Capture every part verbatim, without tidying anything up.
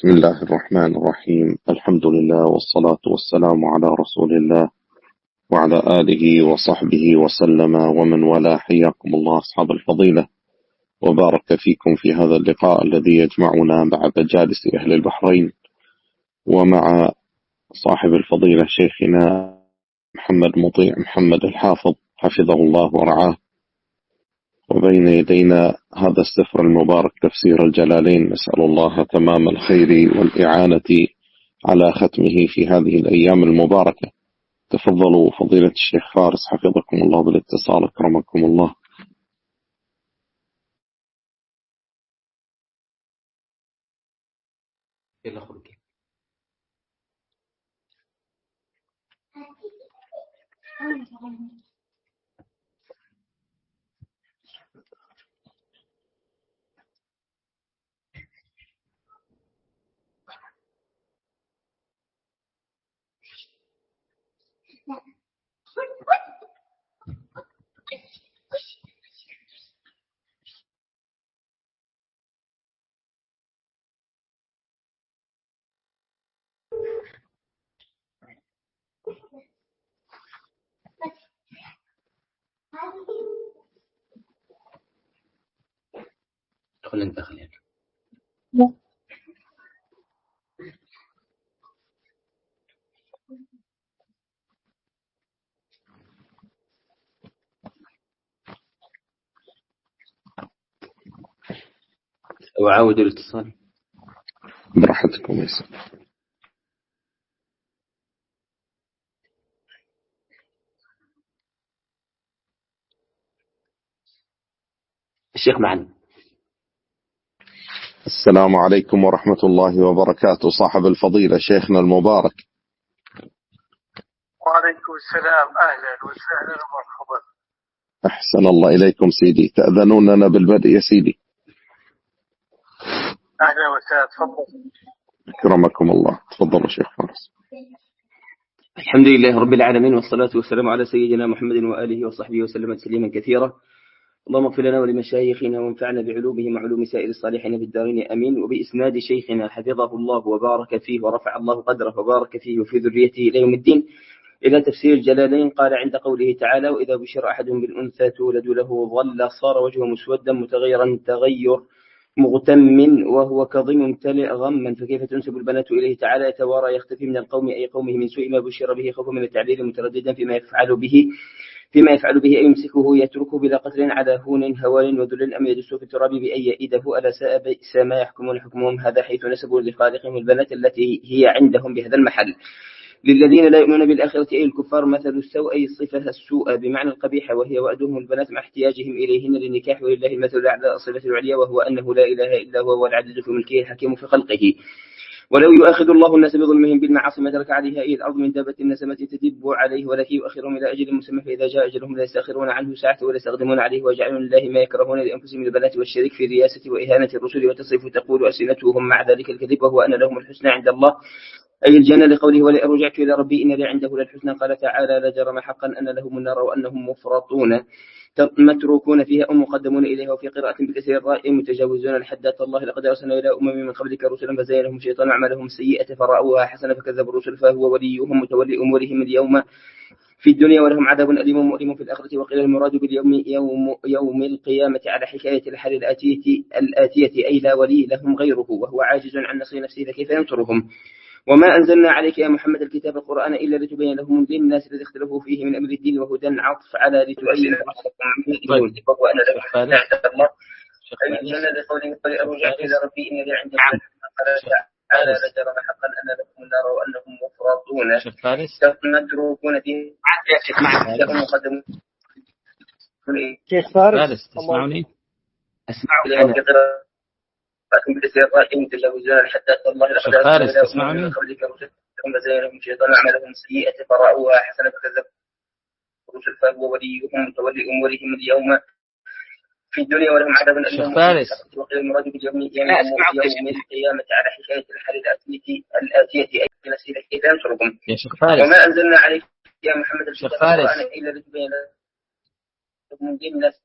بسم الله الرحمن الرحيم. الحمد لله والصلاة والسلام على رسول الله وعلى آله وصحبه وسلم ومن والاه. حياكم الله أصحاب الفضيلة، وبارك فيكم في هذا اللقاء الذي يجمعنا بعد جالس أهل البحرين ومع صاحب الفضيلة شيخنا محمد مطيع محمد الحافظ حفظه الله ورعاه. وبين يدينا هذا السفر المبارك تفسير الجلالين، نسأل الله تمام الخير والإعانة على ختمه في هذه الأيام المباركة. تفضلوا فضيلة الشيخ فارس حفظكم الله بالاتصال، أكرمكم الله. يلا خرج. دخل انت خليك. وعاود الاتصال براحتكم يسر. الشيخ معنا. السلام عليكم ورحمة الله وبركاته. صاحب الفضيلة شيخنا المبارك. وعليكم السلام، أهلا وسهلا ومرحبا. أحسن الله إليكم سيدي، تأذنون لنا بالبدء يا سيدي. أهلا وسهلا، تفضل. أكرمكم الله، تفضلوا شيخ فارس. الحمد لله رب العالمين، والصلاة والسلام على سيدنا محمد وآله وصحبه وسلم تسليما كثيرا. اللهم اغفر لنا ولمشايخنا وانفعنا بعلومهم وعلوم سائر الصالحين في الدارين أمين. وبإسناد شيخنا حفظه الله وبارك فيه ورفع الله قدره وبارك فيه وفي ذريته إلى يوم الدين، إلى تفسير الجلالين. قال عند قوله تعالى: وإذا بشر أحد بالأنثى تولد له ظل صار وجهه مسودا متغيرا تغير مغتم وهو كظيم ممتلئ غما، فكيف تنسب البنات إليه تعالى؟ يتوارى يختفي من القوم أي قومه من سوء ما بشر به، خوفا من التعبير مترددا فيما يفعل به فيما يفعل به أي يمسكه يتركه بلا قتل على هون هوان وذل أم يدسه في التراب بأن يئده. ألا ساء بئس ما يحكمون حكمهم هذا، حيث نسبوا لخالقهم البنات التي هي عندهم بهذا المحل. للذين لا يؤمنون بالآخرة أي الكفار مثل السوء أي الصفة السوء بمعنى القبيحة، وهي وأدهم البنات مع احتياجهم إليهن للنكاح. ولله المثل الأعلى الصفة العليا، وهو أنه لا إله إلا هو والعزيز في ملكه الحكيم في خلقه. ولو يؤاخذ الله الناس بظلمهم بالمعاصي ما ترك عليها أي الأرض من دابة نسمة تدب عليه، ولكن يؤخرهم إلى أجل مسمى، فإذا جاء أجلهم لا يستأخرون عنه ساعة ولا يستقدمون عليه. وجعلوا لله ما يكرهون لأنفسهم من البنات والشرك في الرياسة وإهانة الرسل وتصرف تقول ألسنتهم مع ذلك الكذب، وهو أن لهم الحسنى عند الله أي الجنة، لقوله: ولئن رجعت إلى ربي إن لي عنده للحسنى. قال تعالى: لا جرم حقا أن لهم النار وأنهم مفرطون متروكون فيها أو مقدمون إليها. وفي قراءة بكسر الراء متجاوزون الحد. الله لقد أرسلنا إلى أمم من قبلك رسلا فزين لهم الشيطان أعمالهم السيئة فرأوها حسنة فكذبوا الرسل فهو وليهم متولي أمورهم اليوم في الدنيا، ولهم عذاب أليم مؤلم في الآخرة. وقيل المراد باليوم يوم, يوم القيامة على حكاية الحال الآتية, الآتية أي لا ولي لهم غيره وهو عاجز عن نصر نفسه فكيف ينصرهم. وما أنزلنا عليك يا محمد الكتاب القرآن إلا لتبين لهم للناس الذي اختلفوا فيه من أمر الدين، وهدى عطف على لتبين لهم وهو أن لهم عند الله أي الجنة لقوله: ولأرجع إلى ربي إن لي عنده تعالى لا جرم حقا أن لهم النار وأنهم مفرطون متروكون فيه مقدمون. شيخ فارس تسمعني؟ أسمعك أنا. لكن بالسياق متجاوزون حتى الله لقد أرسلنا تسمعني من قبلك رسلا فزينهم الشيطان أعمالهم السيئة فرأوها حسنة فكذبوا الرسل فهو وليهم متولي أمورهم اليوم في الدنيا، ولهم عذاب أليم. وقيل المراد باليوم يوم القيامة على حكاية الحال الآتية الآتية أي نسير كيف ينصركم. وما أنزلنا عليك يا محمد القرآن إلا لتبين لهم للناس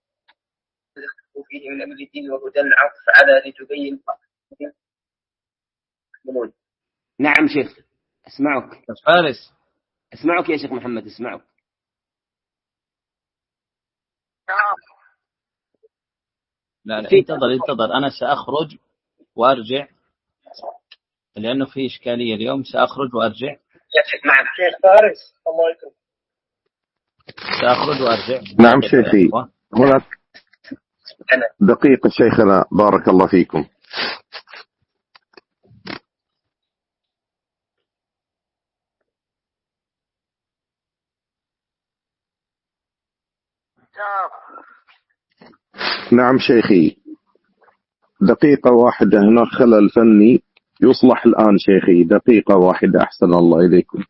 فيه من أمر الدين وهدى عطف على لتبين نعم شيخ أسمعك. فارس أسمعك يا شيخ محمد أسمعك. لا لا انتظر انتظر أنا سأخرج وأرجع لأنه في إشكالية اليوم. سأخرج وأرجع. نعم شيخ فارس الله يكرمك. سأخرج وأرجع. نعم شيخي هناك دقيقة شيخنا بارك الله فيكم. نعم شيخي دقيقة واحدة هنا خلل فني يصلح الآن شيخي دقيقة واحدة أحسن الله إليكم.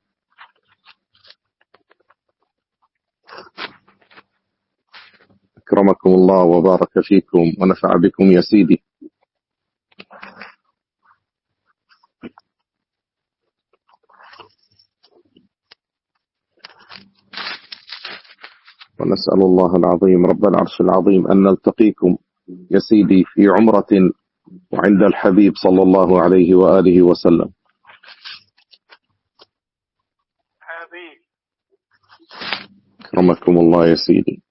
أكرمكم الله وبارك فيكم ونفع بكم يا سيدي. ونسأل الله العظيم رب العرش العظيم أن نلتقيكم يا سيدي في عمرة وعند الحبيب صلى الله عليه وآله وسلم. حبيب أكرمكم الله يا سيدي.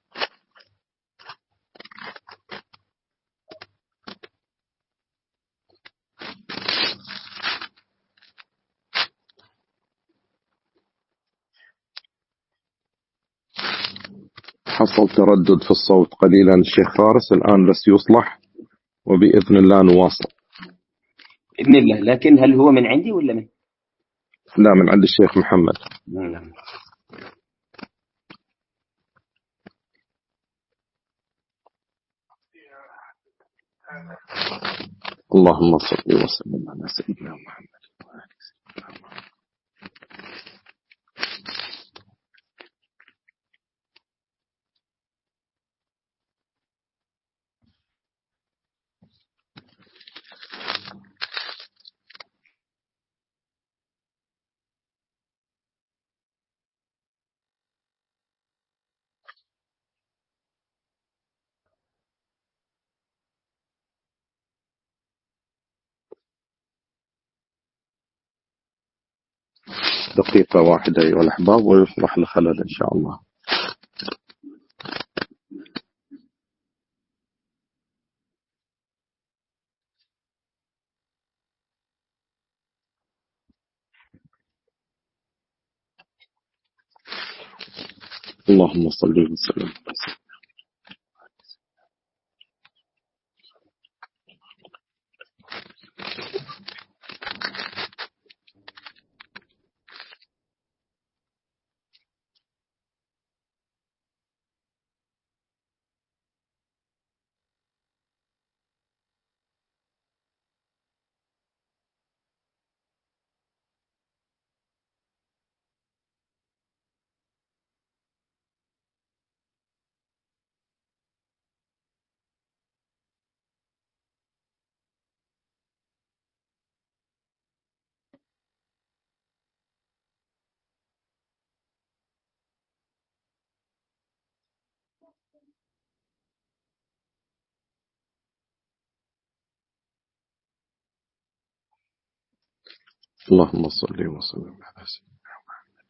حصل تردد في الصوت قليلا الشيخ فارس الآن بس يصلح وبإذن الله نواصل بإذن الله. لكن هل هو من عندي ولا من؟ لا من عند الشيخ محمد. نعم. اللهم صل وسلم على سيدنا محمد. دقيقة واحدة أيها الأحباب ويصلح الخلل إن شاء الله. اللهم صل وسلم. اللهم صل وسلم على سيدنا محمد.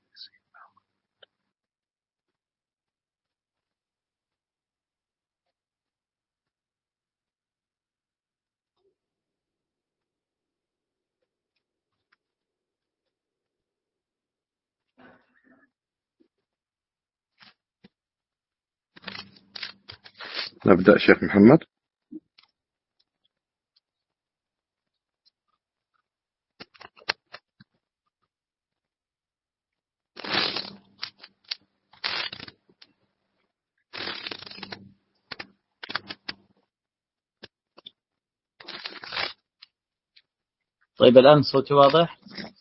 نبدأ شيخ محمد. طيب الآن صوتي واضح؟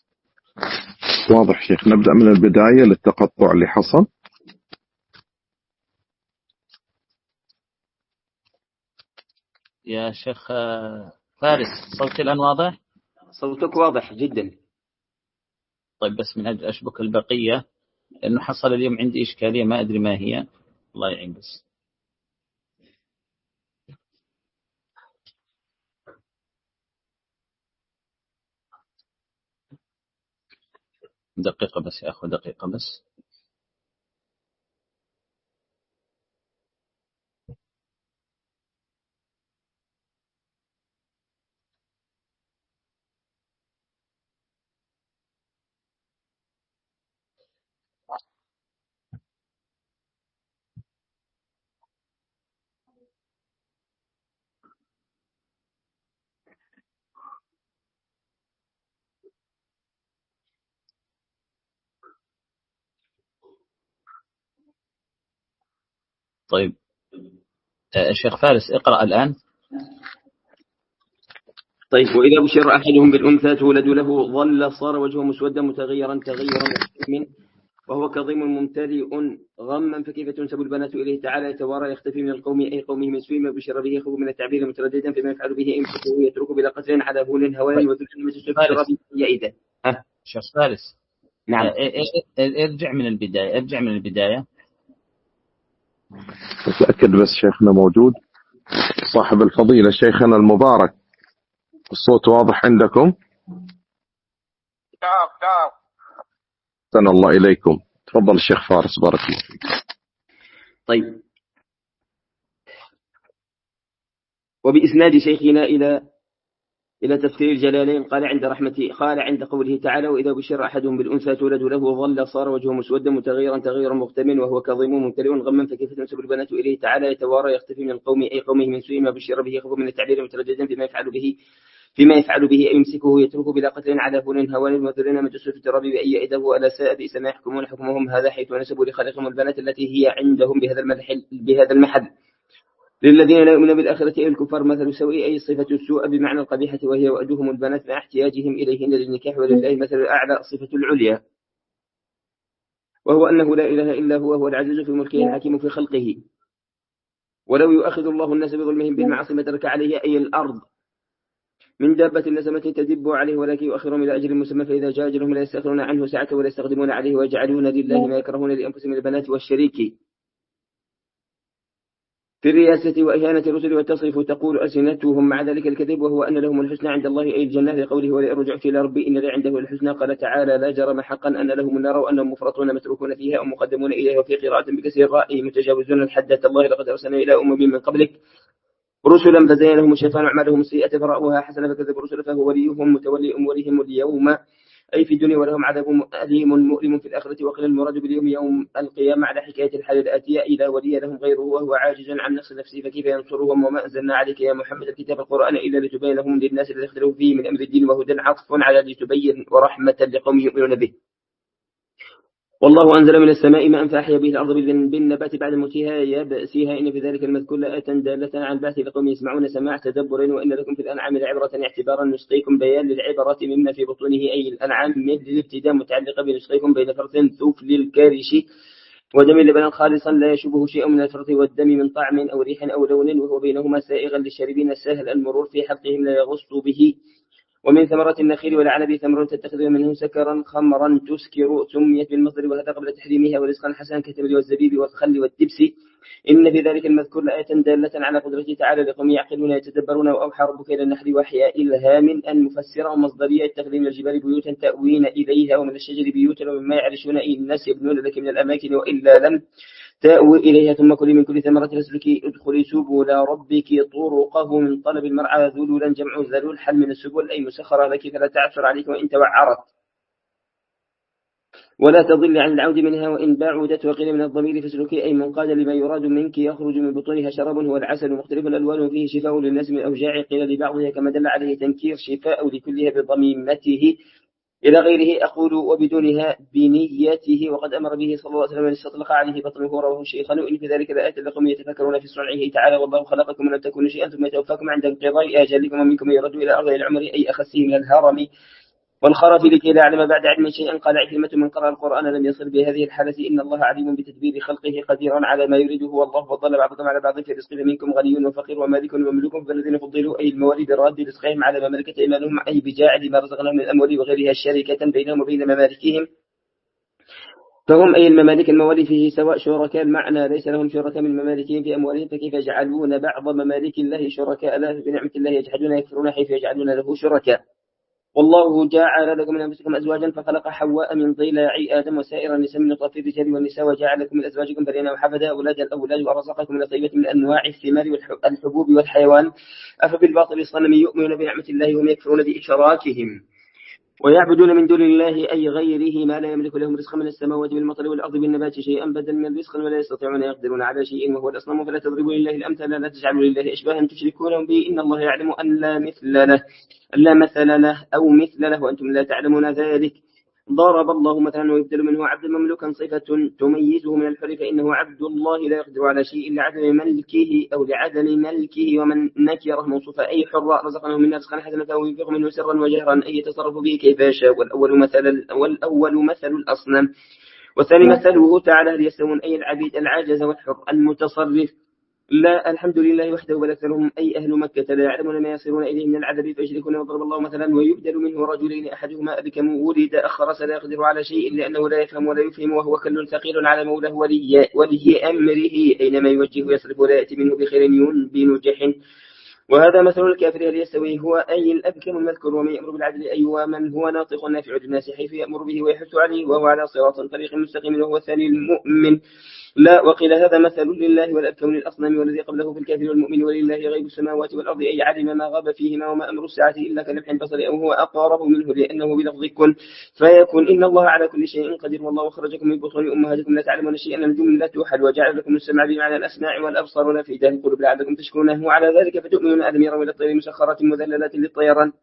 واضح شيخ. نبدأ من البداية للتقطع اللي حصل. يا شيخ فارس صوتي الآن واضح؟ صوتك واضح جدا. طيب بس من أجل أشبك البقية لأنه حصل اليوم عندي إشكالية ما أدري ما هي. الله يعين بس. دقيقة بس يا أخو، دقيقة بس. طيب الشيخ فارس اقرأ الآن. طيب وإذا بشر أحدهم بالأنثى تولد له ظل صار وجهه مسودا متغيرا تغيرا من وهو كظيم ممتلئ غما، فكيف تنسب البنات إليه تعالى يتوارى يختفي من القوم أي قومه من سوء ما بشر به خوف من التعبير مترددا فيما يفعل به إمسكه يترك بلا قتل على هول هوان وذل المسجد في يئده. ها شيخ فارس نعم ارجع من البداية، ارجع من البداية. أتأكد بس شيخنا موجود، صاحب الفضيلة شيخنا المبارك، الصوت واضح عندكم؟ نعم نعم. أحسن الله إليكم. تفضل الشيخ فارس بارك الله فيك. طيب وبإسناد شيخنا إلى إلى تفسير الجلالين قال عند رحمته قال عند قوله تعالى وإذا بشر أحدهم بالأنثى تولد له ظل صار وجهه مسودا متغيرا تغيرا مختم وهو كظيم ممتلئ غما، فكيف تنسب البنات إليه تعالى يتوارى يختفي من القوم أي قومه من سوء ما بشر به خوف من التعبير مترددا فيما يفعل به فيما يفعل به أي يمسكه يتركه بلا قتل على هون هوان وذرنا مجلس في التراب بأي يده ألا ساء بئس ما يحكمون حكمهم هذا حيث نسبوا لخالقهم البنات التي هي عندهم بهذا المحل بهذا المحل للذين لا يؤمنون بالآخرة أي الكفار مثل سوء أي صفة السوء بمعنى القبيحة وهي وأدوهم البنات مع احتياجهم إليهن للنكاح ولله مثل الأعلى صفة العليا وهو أنه لا إله إلا هو هو العزيز في ملكه الحكيم في خلقه. ولو يؤخذ الله الناس بظلمهم بالمعاصي ما ترك عليه أي الأرض من دابة نسمة تدب عليه ولكن يؤخرهم إلى أجل مسمى فإذا جاء أجلهم لا يستأخرون عنه ساعة ولا يستخدمون عليه ويجعلون لله ما يكرهون لأنفسهم البنات والشريك في الرياسة وإهانة الرسل والتصريف تقول ألسنتهم مع ذلك الكذب وهو أن لهم الحسنى عند الله أي الجنة لقوله ولئن رجعت إلى ربي إن لي عنده الحسنى قال تعالى لا جرم حقا أن لهم النار وأنهم مفرطون متروكون فيها أو مقدمون إليها وفي قراءة بكسر الراء متجاوزون الحد الله لقد أرسلنا إلى أمم من قبلك رسلا فزين لهم الشيطان أعمالهم السيئة فرأوها حسنة فكذب الرسل فهو وليهم متولي أمورهم اليوم أي في الدنيا ولهم عذاب أليم مؤلم في الآخرة وقيل المراد باليوم يوم القيامة على حكاية الحال الآتية إلى ولي لهم غيره وهو عاجز عن نفس نفسه فكيف ينصرهم وما أنزلنا عليك يا محمد الكتاب القرآن إلا لتبين لهم للناس الذي اختلفوا فيه من أمر الدين وهدى عطف على لتبين ورحمة لقوم يؤمنون به. والله أنزل من السماء ماء فأحيا به الأرض بالنبات بعد موتها يبأسها إن في ذلك المذكور لآية دالة على البعث لقوم يسمعون سماع تدبر وإن لكم في الأنعام لعبرة اعتبارا نسقيكم بيان للعبرة مما في بطونه أي الأنعام من الابتداء متعلقة بنسقيكم بين فرث ثفل الكارش ودم لبنا خالصا لا يشبه شيء من الفرث والدم من طعم أو ريح أو لون وهو بينهما سائغا للشاربين السهل المرور في حلقهم لا يغص به. ومن ثمرة النخيل والعنب ثمر تتخذ منه سكرا خمرا تسكر سميت بالمصدر وهذا قبل تحريمها ورزقا حسنا كالتمر والزبيب والخل والدبس إن في ذلك المذكور لآية دالة على قدرته تعالى لقوم يعقلون يتدبرون وأوحى ربك إلى النحل وحياء إلهام أن مفسرا ومصدرية يتخذ من الجبال بيوتا تأوين إليها ومن الشجر بيوتا ومما يعرشون أي الناس يبنون لك من الأماكن وإلا لم تأوي إليها ثم كلي من كل ثمرة فاسلكي ادخلي سبل ربك طرقه من طلب المرعى ذلولا جمع ذلول حل من السبل أي مسخرة لك فلا تعثر عليك وإن توعرت ولا تضل عن العود منها وإن بعدت وقيل من الضمير فاسلكي أي منقادا لما يراد منك يخرج من بطونها شراب هو العسل مختلف الألوان فيه شفاء للناس من أوجاع قيل لبعضها كما دل عليه تنكير شفاء لكلها بضميمته إلى غيره أقول وبدونها بنيته وقد أمر به صلى الله عليه وسلم أن يستطلق عليه بطنه رواه الشيخان وإن في ذلك لآيات لقوم يتفكرون في صنعه تعالى والله خلقكم ولم تكونوا شيئا ثم يتوفاكم عند انقضاء آجالكم ومنكم يرد إلى أرض العمر أي أخسه من الهرم والخرف لكي لا يعلم بعد علم شيئا قال عكرمة من قرأ القرآن لم يصل بهذه الحالة إن الله عليم بتدبير خلقه قديرا على ما يريده والله فضل بعضكم على بعض في رزقه منكم غني وفقير ومالك ومملوك فالذين فضلوا أي الموالي براد رزقهم على ما ملكت أيمانهم أي بجاعل ما رزقناهم من الأموال وغيرها شركة بينهم وبين ممالكهم فهم أي الممالك الموالي فيه سواء شركاء المعنى ليس لهم شركاء من ممالكهم في أموالهم فكيف يجعلون بعض ممالك الله شركاء له بنعمة الله يجحدون يكفرون حيث يجعلون له شركاء والله جعل لكم من أنفسكم أزواجا فخلق حواء من ضلع آدم وسائر النساء من نطفة الرجال والنساء وجعل لكم من أزواجكم بنين وحفدا أولادا الأولاد ورزقكم من الطيبات من أنواع الثمار والحبوب والحيوان أفبالباطل يصنم يؤمنون بنعمة الله وهم يكفرون بإشراكهم ويعبدون من دون الله أي غيره ما لا يملك لهم رزقا من السماوات بالمطر والأرض بالنبات شيئا بدلا من الرزق ولا يستطيعون يقدرون على شيء وهو الأصنام فلا تضربوا لله الأمثال لا تجعلوا لله إشباها تشركون به إن الله يعلم أن لا مثل له لا مثل له أو مثل له وأنتم لا تعلمون ذلك ضرب الله مثلا ويبدل منه عبدا مملوكا صفة تميزه من الحر فإنه عبد الله لا يقدر على شيء لعدم ملكه أو لعدم ملكه ومن نكره موصوفا أي حر رزقناه من رزقا حسنا فهو ينفق منه سرا وجهرا أي يتصرف به كيف يشاء والأول مثل والأول مثل الأصنام والثاني مثله تعالى هل يستوون أي العبيد العاجز والحر المتصرف لا الحمد لله وحده بل أكثرهم أي أهل مكة لا يعلمون ما يصيرون إليه من العذاب فيشركون وضرب الله مثلا ويبدل منه رجلين أحدهما أبكم ولد أخرس لا يقدر على شيء لأنه لا يفهم ولا يفهم وهو كل ثقيل على مولاه ولي, ولي أمره أينما يوجه يصرف ولا يأتي منه بخير ينبي نجح وهذا مثل الكافر هل يستوي هو أي الأبكم المذكور ومن يأمر بالعدل أي ومن هو ناطق نافع الناس حيث يأمر به ويحث عليه وهو على صراط طريق مستقيم وهو الثاني المؤمن لا وقيل هذا مثل لله والأبكم للأصنام والذي قبله في الكافر والمؤمن ولله غيب السماوات والأرض أي علم ما غاب فيهما وما أمر الساعة إلا كلمح البصر أو هو أقارب منه لأنه بلفظ كن فيكون إن الله على كل شيء قدير والله أخرجكم من بطون أمهاتكم لا تعلمون شيئا الجملة حل وجعل لكم السمع بمعنى الأسماع والأبصار والأفئدة القلوب لعلكم تشكرونه على ذلك فتؤمنون أن يروا إلى الطير مسخرات مذللات للطيران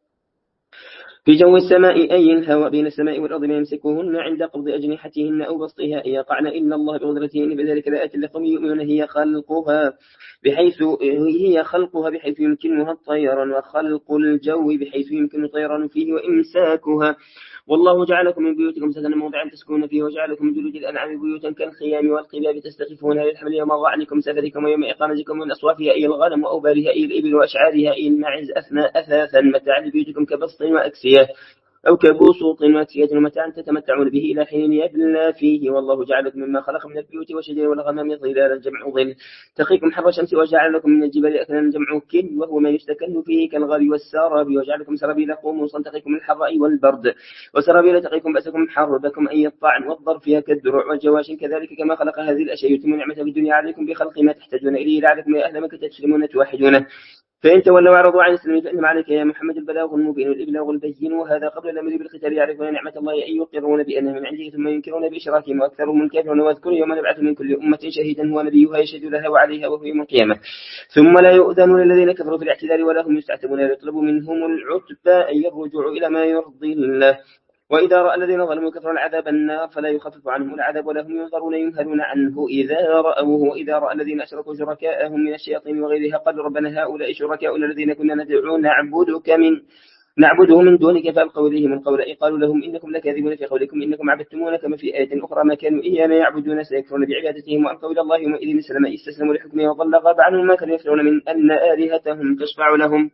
في جو السماء أي الهواء بين السماء والأرض ما يمسكوهن عند قبض أجنحتهن أو بسطها أن يقعن إلا الله بقدرته إن بذلك لآيات لقوم يؤمنون هي خلقها بحيث هي خلقها بحيث يمكنها الطيران وخلق الجو بحيث يمكن الطيران فيه وإمساكها والله جعلكم من بيوتكم سكنا موضعا تسكنون فيه وجعلكم من جلود الأنعام بيوتا كالخيام والقباب تستخفونها للحمل يوم ضعنكم سفركم ويوم إقامتكم من أصوافها أي الغنم وأوبارها أي الإبل وأشعارها أي الماعز أثناء أثاثا متاعا لبيوتكم كبسط وأكسية أو كبسوط وأكسية ومتاعا تتمتعون به إلى حين يبلى فيه والله جعلكم مما خلق من البيوت والشجر والغمام ظلالا جمع ظل تقيكم حر الشمس وجعل لكم من الجبال أكنانا جمع كل وهو ما يستكن فيه كالغال والسراب وجعل لكم سرابيل قوموسا تقيكم الحر والبرد وسرابيل تقيكم بأسكم حربكم أي الطعن والضرب فيها كالدروع والجواشن كذلك كما خلق هذه الأشياء يتم نعمة في الدنيا عليكم بخلق ما تحتاجون إليه لعلكم يا أهل مكة تسلمون توحدونه فإن تولوا وأعرضوا عن السلم فإنما عليك يا محمد البلاغ المبين والإبلاغ البين وهذا قبل الأمر بالقتال يعرفون نعمة الله أن يقرون بأنه من عنده ثم ينكرون بإشراكهم وأكثرهم الكافرون واذكر يوم نبعث من كل أمة شهيدا هو نبيها يشهد لها وعليها وهو يوم القيامة ثم لا يؤذن للذين كفروا في الاعتذار ولا هم يستعتبون يطلب منهم العتبى أي الرجوع إلى ما يرضي الله وإذا رأى الذين ظلموا كفروا العذاب النار فلا يخفف عنهم العذاب ولا هم ينظرون ينهلون عنه إذا رأوه وإذا رأى الذين أشركوا شركاءهم من الشياطين وغيرها قالوا ربنا هؤلاء شركاؤنا الذين كنا ندعو نعبدك من نعبده من دونك فألقوا إليهم القول أي قالوا لهم إنكم لكاذبون في قولكم إنكم عبدتمون كما في آية أخرى ما كانوا إيانا يعبدون سيكفرون بعبادتهم وألقوا إلى الله يومئذ السلام استسلموا لحكمه وضل غاب عنهم ما كانوا يفعلون من أن آلهتهم تشفع لهم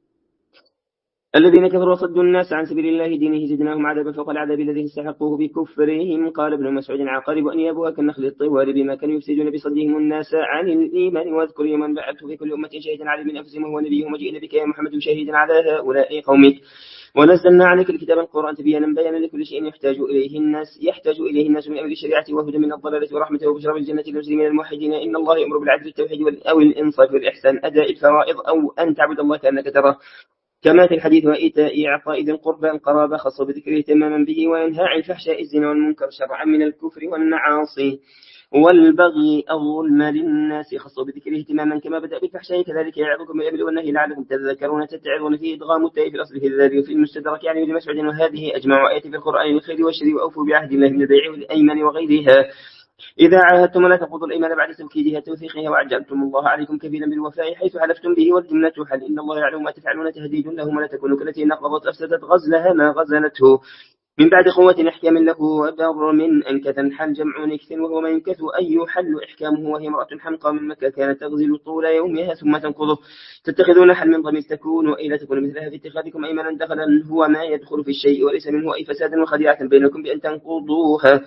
الذين كفروا وصدوا الناس عن سبيل الله دينه زدناهم عذابا فوق العذاب الذي استحقوه بكفرهم قال ابن مسعود عقارب أن يابوها كالنخل الطوال بما كانوا يفسدون بصدهم الناس عن الإيمان واذكر يوما بعثت في كل أمة شهيدا على من أنفسهم وهو نبيهم وجئنا بك يا محمد شهيدا على هؤلاء قومك ونزلنا عليك الكتاب القرآن تبيانا بيانا لكل شيء يحتاج إليه الناس يحتاج إليه الناس من أمر الشريعة وهدى من الضلالة ورحمة وبشرى بالجنة للمسلمين الموحدين إن الله يأمر بالعدل والتوحيد أو الإنصاف والإحسان أداء الفرائض أو أن تعبد الله كأنك تراه كما في الحديث وإيتاء إعطاء ذي القربى القرابة خاصة بذكره تماما به وينهى عن الفحشاء الزنا والمنكر شرعا من الكفر والمعاصي والبغي الظلم للناس خاصة بذكره تماما كما بدأ بالفحشاء كذلك يعظكم بالأمر والنهي لعلكم تذكرون تتعظون فيه إدغام التاء في الأصل في الذي وفي المستدرك يعني ابن مسعود وهذه أجمع آيات في القرآن الخير والشر وأوفوا بعهد الله من البيع والأيمان وغيرها إذا عاهدتم لا تنقضوا الأيمان بعد توكيدها توثيقها وعجلتم الله عليكم كفيلا بالوفاء حيث حلفتم به والجنة حل إن الله يعلم ما تفعلون تهديد لهم ولا تكونوا كالتي نقضت أفسدت غزلها ما غزلته من بعد قوة إحكام له وبر من أنكثا حل جمع نكث وهو ما ينكث أي يحل إحكامه وهي امرأة حمقى من مكة كانت تغزل طول يومها ثم تنقضه تتخذون حل من ضمير تكون وإن لا تكون مثلها في اتخاذكم أيمانا دخلا هو ما يدخل في الشيء وليس منه أي فساد وخديعة بينكم بأن تنقضوها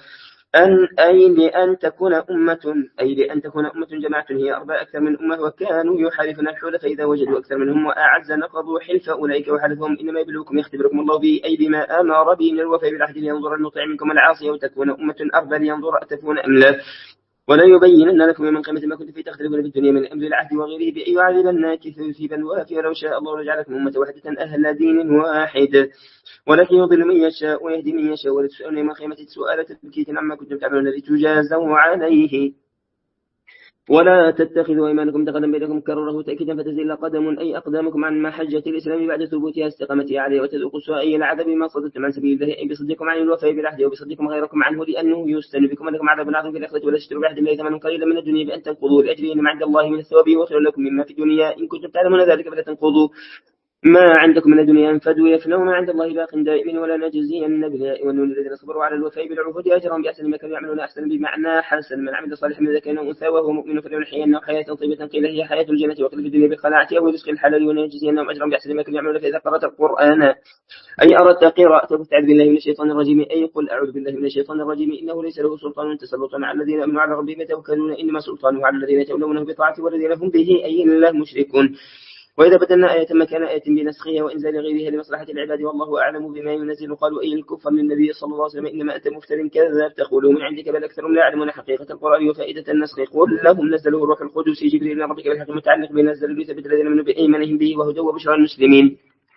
أن أي لأن تكون أمة أي لأن تكون أمة جماعة هي أربع أكثر من أمة وكانوا يحالفون الحول فإذا وجدوا أكثر منهم وأعز نقضوا حلف أولئك وحلفهم إنما يبلوكم يختبركم الله به أي بما أمر به من الوفاء بالعهد لينظر المطيع منكم العاصي وتكون أمة أربع لينظر أتكون أم لا ولا يبينن لكم من قيمة ما كنت فيه تختلفون في الدنيا من أمر العهد وغيره بأن يعذب الناكث في بلواه ولو شاء الله لجعلكم أمة واحدة أهل دين واحد ولكن يضل من يشاء ويهدي من يشاء ولا تسألون من قيمة السؤال تبكيت عما كنتم تعملون الذي تجازوا عليه ولا تتخذوا أيمانكم دخلا بينكم كرره تأكيدا فتزل قدم أي أقدامكم عن محجة الإسلام بعد ثبوتها استقامتها عليه وتذوقوا سوء أي العذاب ما صددتم عن سبيل الله أي بصدكم عن الوفاء بالعهد وبصدكم غيركم عنه لأنه يستن بكم أنكم عذاب عظيم في الآخرة ولا تشتروا بعهد الله ثمنا قليلا من الدنيا بأن تنقضوا لأجل إنما عند الله من الثواب وخير لكم مما في الدنيا إن كنتم تعلمون ذلك فلا تنقضوا ما عندكم من الدنيا ينفد ويفنون عند الله باق دائم ولا نجزين بالله والنون الذين صبروا على الوفاء بالعهود أجرهم بأحسن ما كانوا يعملون أحسن بمعنى حسن من عمل صالحا من ذكر أو أنثى وهو مؤمن فليحيينه حياة طيبة قيل هي حياة الجنة وقيل في الدنيا بالخلاعة أو رزق الحلال ونجزينهم أجرهم بأحسن ما كانوا يعملون فإذا قرأت القرآن أي أردت قراءته فاستعذ بالله من الشيطان الرجيم أي قل أعوذ بالله من الشيطان الرجيم إنه ليس له سلطان تسلط على الذين آمنوا على ربهم يتوكلون إنما سلطانه على الذين يتولونه بطاعته والذين هم به أي الله مشركون وإذا بدلنا آية مكان آية بنسخها وإنزال غيرها لمصلحة العباد والله أعلم بما ينزل قالوا أي الكفر للنبي صلى الله عليه وسلم إنما أنت مفتر كذاب تقولوا من عندك بل أكثرهم لا يعلمون حقيقة القرآن وفائدة النسخ قل لهم نزله روح القدس جبريل من ربك بالحق متعلق بنزل ليثبت الذين منوا بأيمانهم به وهدى وبشرى المسلمين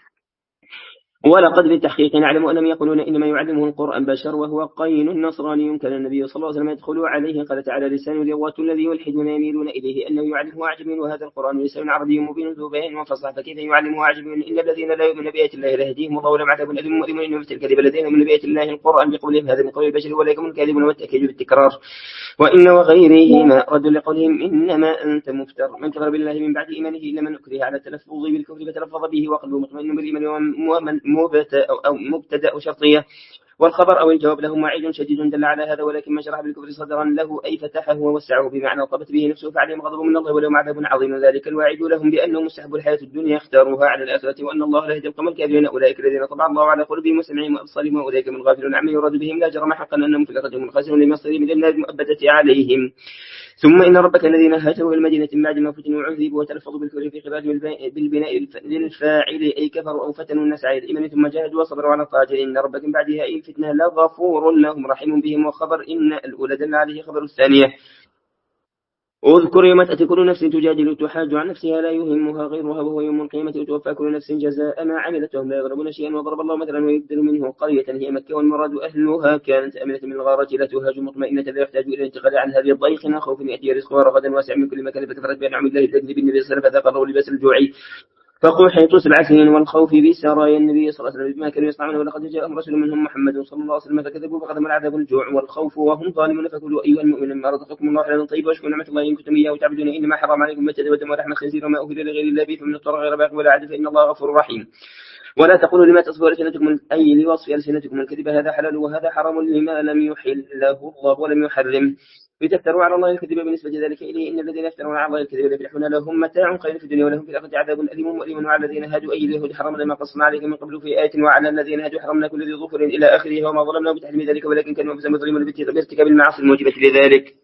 ولقد بالتحقيق نعلم أنهم يقولون إنما يعلمه القرآن بشر وهو قين نصراني كان النبي صلى الله عليه وسلم يدخل عليه قال تعالى لسان اليوات الذي يلحدون يميلون إليه أنه يعلمه أعجمي وهذا القرآن لسان عربي مبين ذو بيان وفصاحة فكيف يعلمه أعجمي إن الذين لا يؤمنون بآيات الله لا يهديهم الله ولهم عذاب أليم مؤلم إنهم في الكذب الذين يؤمنون بآيات الله القرآن بقولهم هذا من قول البشر ولا يكون الكاذبون والتأكيد بالتكرار وإن وغيرهما رد لقولهم إنما أنت مفتر من كفر بالله من بعد إيمانه إلا من أكره على التلفظ بالكفر فتلفظ به وقلبه مطمئن بالإيمان ومن مبتدأ أو مبتدأ شرطية والخبر أو الجواب له وعيد شديد دل على هذا ولكن ما شرح بالكفر صدرا له أي فتحه ووسعه بمعنى طبت به نفسه فعليهم غضب من الله ولهم عذاب عظيم ذلك الواعد لهم بأنه مستحب الحياة الدنيا اختاروها على الآخرة وأن الله لا يهدي القوم الكافرين أولئك الذين طبع الله على قلوبهم وسمعهم وأبصارهم وأولئك من غافلون عما يراد بهم لا جرم حقا أنهم في الآخرة هم الخاسرون لمصيرهم إلى النار المؤبدة عليهم ثم إن ربك الذين هاجروا المدينة من بعد ما فتنوا وعذبوا وتلفظوا بالكفر في قراءة بالبناء للفاعل أي كفروا أو فتنوا الناس على الإيمان ثم جاهدوا وصبروا على الطاعة إن ربك من بعدها أي الفتنة لغفور لهم رحيم بهم وخبر إن الأولى دل عليه خبر الثانية اذكر يوم تأتي كل نفس تجادل تحاج عن نفسها لا يهمها غيرها وهو يوم القيامة توفى كل نفس جزاء ما عملت وهم لا يظلمون شيئا وضرب الله مثلا ويبدل منه قرية هي مكة والمراد أهلها كانت آمنة من الغارة لا تهاج مطمئنة لا يحتاج إلى الانتقال عن هذه الضيق خوف يأتي رزقها رغدا واسع من كل مكان فكفرت بأنعم الله الذي بالنبي صلى الله عليه وسلم فذاق الله لباس الجوع فقوحيت سبع سنين والخوف بسرايا النبي صلى الله عليه وسلم بما كانوا يصنعون ولقد جاءهم رسول منهم محمد صلى الله عليه وسلم فكذبوا فقدم العذاب الجوع والخوف وهم ظالمون فكلوا أيها المؤمنون مما رزقكم الله حلالا طيبا واشكروا نعمة الله إن كنتم إياه تعبدون إنما حرم عليكم ميتة والدم ولحم الخنزير وما أهل لغير الله به فمن اضطر غير باغ ولا عاد فإن الله غفور رحيم ولا تقولوا لما تصف ألسنتكم أي لوصف ألسنتكم الكذب هذا حلال وهذا حرام لما لم يحل له الله ولم يحرم لتفتروا على الله الكذب بالنسبة ذلك إليه إن الذين يفترون على الله الكذب لا يفلحون لهم متاع قليل في الدنيا ولهم في الآخرة عذاب أليم مؤلم وعلى الذين هادوا أي اليهود حرمنا ما قصنا عليهم من قبل في آية وعلى الذين هادوا حرمنا كل ذي ظفر إلى آخره وما ظلمنا بتحريم ذلك ولكن كانوا أنفسهم يظلمون بارتكاب المعاصي الموجبة لذلك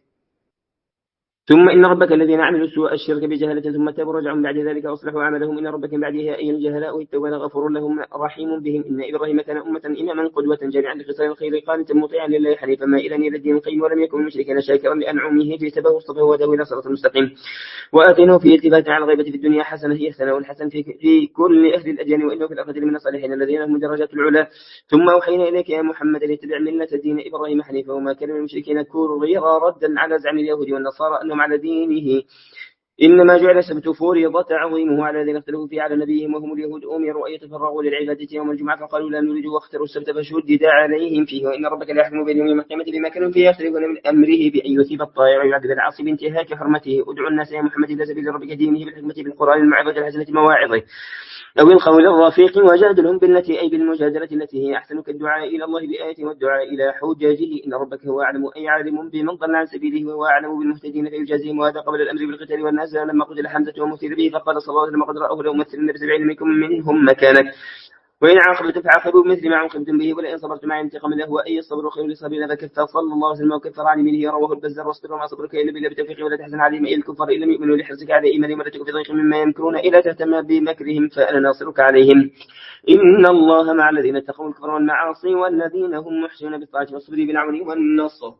ثم إن ربك الذين عملوا السوء الشرك بجهالة ثم تابوا رجعوا من بعد ذلك وأصلحوا عملهم إن ربك من بعدها أي الجهلاء التوبة غفور لهم رحيم بهم إن إبراهيم كان أمة إماما قدوة جامعا لخصال الخير قانتا مطيعا لله حنيفا مائلا إلى الدين القيم ولم يكن مشركا شاكرا لأنعمه في تبه واصطفاه وهداه إلى صراط المستقيم وآتيناه في التفات على الغيبة في الدنيا حسنة هي الثناء الحسن في, في كل أهل الأديان وإنه في الآخرة من الصالحين الذين هم درجات العلا ثم أوحينا إليك يا محمد لتتبع ملة دين إبراهيم حنيفا وما كان من المشركين كورغيرا ردا على زعم اليهود والنصارى أنهم على دينه إنما جعل السبت فريضة تعظيمه على الذين اختلفوا فيه على نبيهم وهم اليهود أمروا أن يتفرغوا للعبادة يوم الجمعة فقالوا لا نريد واختروا السبت فشدد عليهم فيه وإن ربك لا يحكم بينهم يوم القيامة بما كانوا فيه يختلفون من أمره بأن يثيب الطائع ويعذب العاصي بانتهاك حرمته ادعوا الناس يا محمد إلى سبيل ربك دينه بالحكمة بالقرآن الموعظة الحسنة مواعظه أو القول الرفيق وجادلهم بالتي أي بالمجادلة التي هي أحسن كالدعاء إلى الله بآية والدعاء إلى حجاجه إن ربك هو أعلم أي عالم بمن ضل عن سبيله وهو أعلم بالمهتدين فيجازيهم وهذا قبل الأمر بالقتال والنازل لما قتل حمزة ومثير به فقال صلى الله عليه وسلم قد رأوه لو مثلن بسبعين منكم منهم مكانك وإن عاقبتم فعاقبوا بمثل ما عوقبتم به ولئن صبرتم مع انتقام الله وأي الصبر خير للصابرين فكفى صلى الله عليه وسلم وكفر عن يمينه رواه البزار واصبر وما صبرك إلا بالله بتوفيقه ولا تحزن عليهم إلا الكفار إن لم يؤمنوا لحرصك على إيمانهم ولا تكن في ضيق مما يمكرون إلا تهتم بمكرهم فأنا ناصرك عليهم إن الله مع الذين اتقوا الكفر والمعاصي والذين هم محسنون بالطاعة والصبر بالعون والنصر.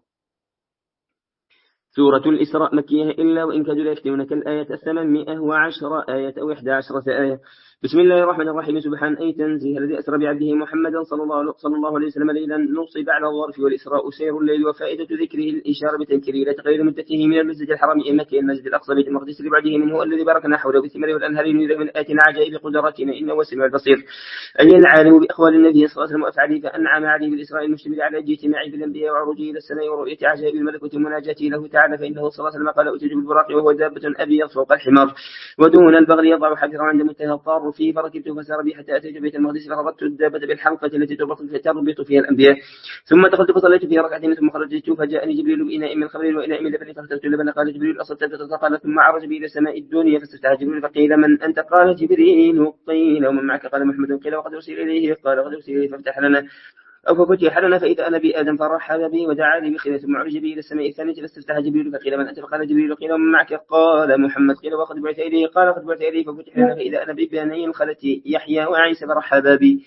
سورة الإسراء مكية إلا وإن كادوا ليفتنونك الآية الثمانمائة وعشر آية أو إحدى عشرة آية. بسم الله الرحمن الرحيم. سبحان أي تنزيه الذي أسرى بعبده محمدا صلى الله, صلى الله عليه وسلم ليلا نصب على الظرف والإسراء سير الليل وفائدة ذكره الإشارة بتنكيره إلى تغيير مدته من المسجد الحرام إلى مكة المسجد الأقصى بيت المقدس لبعده منه الذي باركنا حوله بالثمر والأنهار نريد من آتنا عجائب قدراتنا إنه هو السميع البصير. أي العالم بأقوال النبي صلى الله عليه وسلم وأفعاله فأنعم عليه بالإسراء المشتمل على اجتماعه بالأنبياء وعروجه إلى السماء ورؤية عجائب الملكوت ومناجاته له تعالى فإنه صلى الله عليه وسلم قال أتيت بالبراق وهو دابة أبيض فوق الحمار ودون البغل يضع حجرا عند منتهى الطار فيه فركبت فسار بي حتى أتيت بيت المقدس فربطت الدابة بالحلقة التي تربط فيها الأنبياء ثم دخلت فصليت فيها ركعتين ثم خرجت فجاءني جبريل بإناء من خمر وإناء من لبن فاخترت اللبن قال جبريل أصبت قال ثم عرج بي إلى السماء الدنيا فاستفتح جبريل فقيل من أنت قال جبريل قيل ومن معك قال محمد قيل وقد أرسل إليه قال قد أرسل إليه فافتح لنا أو ففتح لنا فإذا أنا بآدم فرحب بي ودعا لي بخير ثم عرج بي إلى السماء الثانية فاستفتح جبريل فقيل من أنت فقال جبريل قيل ومن معك قال محمد قيل وقد بعث إليه قال قد بعث إليه ففتح لنا فإذا أنا ببني الخلة يحيى وعيسى فرحب بي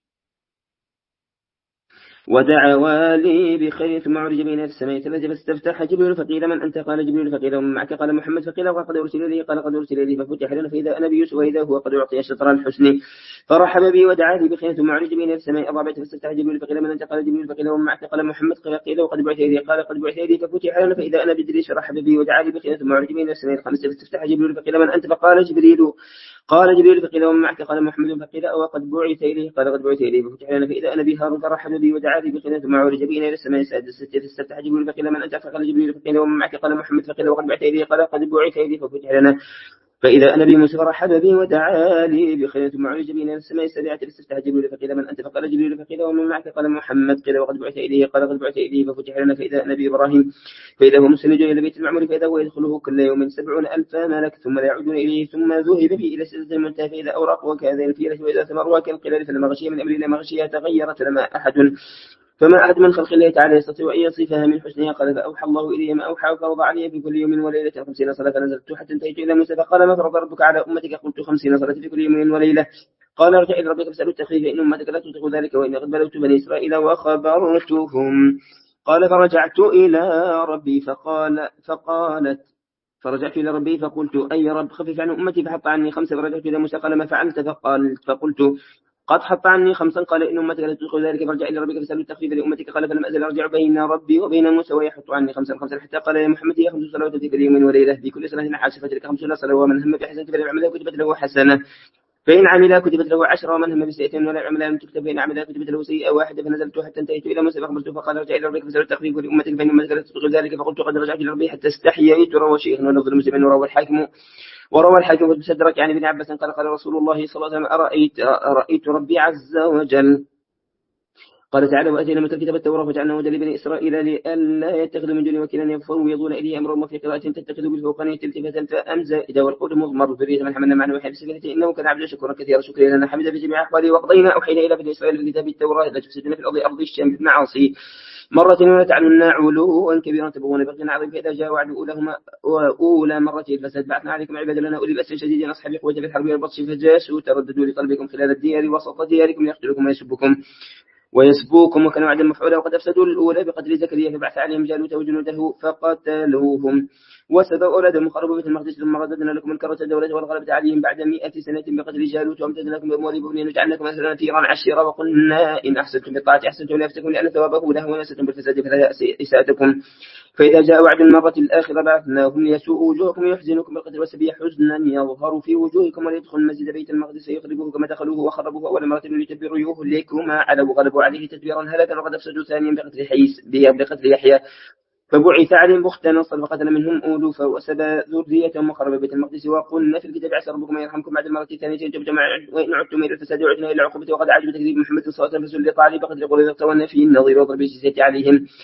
ودعا لي بخير ثم عرج بي إلى السماء الثالثة فاستفتح جبريل فقيل من أنت قال جبريل فقيل ومن معك قال محمد فقيل وقد أرسل إليه قال قد أرسل إليه ففتح لنا فإذا أنا بيوسف وإذا هو قد أعطي شطر الحسن فرحب بي ودعا لي بخير ثم عرج بي إلى السماء الرابعة فاستفتح جبريل فقيل من أنت قال جبريل فقيل ومن معك قال محمد فقيل وقد بعث إليه قال قد بعث إليه ففتح لنا فإذا أنا بدريس فرحب بي ودعا لي بخير ثم عرج بي إلى السماء الخامسة فاستفتح جبريل فقيل من أنت فقال جبريل قال جبريل فقيل ومن معك قال محمد فقيل وقد بعث إليه قال قد بعث إليه ففتح لنا فإذا أنا بهارون فرحب بي ودعا لي بخير ثم عرج بي إلى السماء السادسة فاستفتح جبريل فقيل من أنت فقال جبريل فقيل ومن معك قال محمد فقيل وقد بعث إليه قال قد بعث إليه ففتح لنا فإذا أنا بموسى فرحب بي ودعا لي بخير ثم عرج بي إلى السماء السابعة فاستفتح جبريل فقيل من أنت فقال جبريل فقيل ومن معك قال محمد قيل وقد بعث إليه قال قد بعث إليه ففتح لنا فإذا أنا بإبراهيم فإذا هو مسند إلى بيت المعمور فإذا هو يدخله كل يوم سبعون ألف ملك ثم لا يعودون إليه ثم ذهب بي إلى سدرة المنتهى فإذا أوراق وكذا الفيلة وإذا ثمر وكالقلال فلما غشي من أمرنا ما غشيها تغيرت لما أحد فما أحد من خلق الله تعالى يستطيع أن يصفها من حسنها قال فأوحى الله إلي ما أوحى وفرض علي في كل يوم وليلة خمسين صلاة فنزلت حتى انتهيت إلى موسى فقال ما فرض ربك على أمتك قلت خمسين صلاة في كل يوم وليلة قال ارجع إلى ربك فاسأله التخفيف إن أمتك لا تطيق ذلك وإن قد بلغت بني إسرائيل وخبرتهم قال فرجعت إلى ربي فقال فقالت فرجعت إلى ربي فقلت أي رب خفف عن أمتي فحط عني خمسة فرجعت إلى موسى قال ما فعلت فقال فقلت قد حط عني خمسا قال إن أمتك لا تدخل ذلك فرجع إلى ربك فسألوا التخفيف لأمتك قال فلم أزل أرجع بين ربي وبين موسى ويحط عني خمسا خمسا حتى قال يا محمد يا خمس صلوات في اليوم وليلة في كل سنة حاسفة تلك خمسون صلاة ومن هم بحسنة فليعملها كتبت له حسنة فإن عملها كتبت له عشرة ومن هم بسيئة ولا عملها لم تكتب فإن عملها كتبت له سيئة واحدة فنزلت حتى انتهيت إلى موسى فأخبرته فقال ارجع إلى ربك فسألوا التخفيف لأمتك فإن أمتك لا تدخل ذلك فقلت قد رجعت إلى ربي حتى استحييت روى شيخ ولفظ المسلمين وروى الحاكم وروى الحاكم المستدرك يعني ابن عباس قال قال رسول الله صلى الله عليه وسلم أرأيت, أرأيت ربي عز وجل قال تعالى وأتينا من كتاب التوراة وجعلنا هدى لبني إسرائيل لئلا يتخذوا من دون وكيلا يفوضون إليه أمرهم وفي قراءة تتخذوا بالفوقانية التفاتا فأمزى إذا والقول مضمر ذرية من حملنا معنا وحي بسفينته إنه كان عبدا شكورا كثيرا شكرا لنا حمد في جميع أحواله وقضينا أوحينا إلى بني إسرائيل في كتاب التوراة لا تفسدون في الأرض أرض الشام بالمعاصي مرة ولتعلن علوا كبيرا تبغون بغيا عظيم فإذا جاء وعد أولاهما أولى مرة الفساد بعثنا عليكم عبادا لنا أولي بأس شديد أصحاب قوة في الحرب والبطش فجاسوا ترددوا لقلبكم خلال الديار وسط دياركم ليقتلكم ويسبكم ويسبوكم وكان وعدا مفعولا وقد أفسدوا الأولى بقتل زكريا فبعث عليهم جالوت وجنوده فقتلوهم وسبوا أولادهم خربوا بيت المقدس ثم رددنا لكم الكرة الدولة والغلبة عليهم بعد مئة سنة بقتل جالوت وامتدناكم بأموال بنين وجعلناكم مثلا نفيرا عشيرا وقلنا إن أحسنتم بالطاعة أحسنتم لنفسكم لأن ثوابه له ونسيتم بالفساد فلا إساءتكم فإذا جاء وعد المرة الآخرة بعثناهم ليسوءوا وجوهكم ويحزنكم بالقتل والسبي حزنا يظهر في وجوهكم وليدخل المسجد بيت المقدس يخربوه كما دخلوه وخربوه أول مرة ليتبروا يهلكما على وغلبوا عليه تدبيرا هلكا وقد أفسدوا ثانيا بقتل حيس بقتل يحيى فبعث عليهم بختا نصر فقتل منهم ألوفا وسبى ذريتهم وخرب بيت المقدس وقلنا في الكتاب عسى ربكم أن يرحمكم بعد المرة الثانية تبتم وإن عدتم إلى الفساد وعدنا إلى العقوبة وقد عجب تكذيب محمد صلى الله عليه وسلم فسل قال بقتل قريظة والنفي النظير وضرب الجزية عليهم